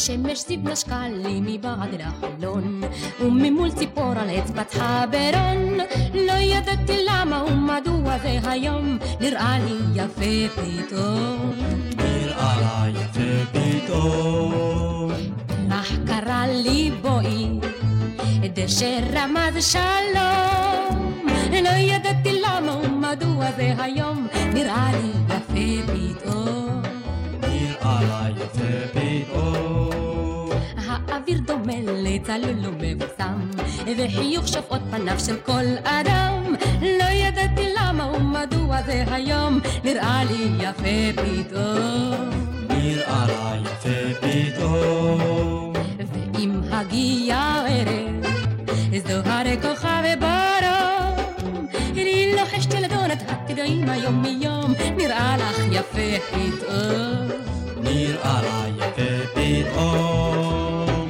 בשמש זיו נשקה לי מבעד לחלון, וממול ציפור על עץ פתחה ברון. לא ידעתי למה ומדוע זה היום נראה לי יפה פתאום. נראה לה יפה פתאום. פרח קרא לי בואי, דשא רמז שלום. לא ידעתי למה ומדוע זה היום נראה לי יפה פתאום. נראה לה יפה פתאום. האוויר דומה לצלול ומבוסם, וחיוך שופעות פניו של כל אדם. לא ידעתי למה ומדוע זה היום נראה לי יפה פתאום. נראה לה יפה פתאום. ואם הגיע ערב זוהר כוכב ברום, אני לוחשת לדונת התדעים היום מיום נראה לך יפה פתאום. נראה לה יפה פתאום.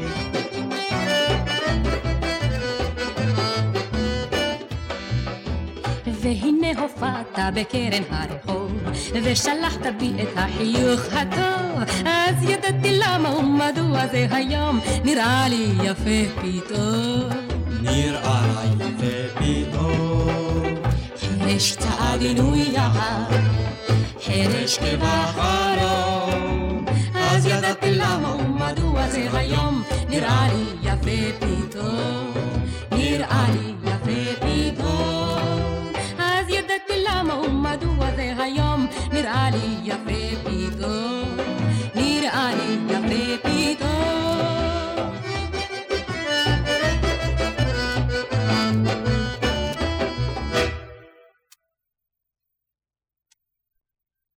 והנה הופעת בקרן הרחוב, ושלחת בי את החיוך הטוב. אז ידעתי למה ומדוע זה היום נראה לי יפה פתאום. נראה לה יפה פתאום. חרש צעדינו יחד, חרש כבחרום. אז ידעתי למה ומדוע זה היום נראה לי יפה פתאום. נראה לי יפה פתאום. אז ידעתי למה ומדוע זה היום נראה לי יפה פתאום. נראה לי יפה פתאום.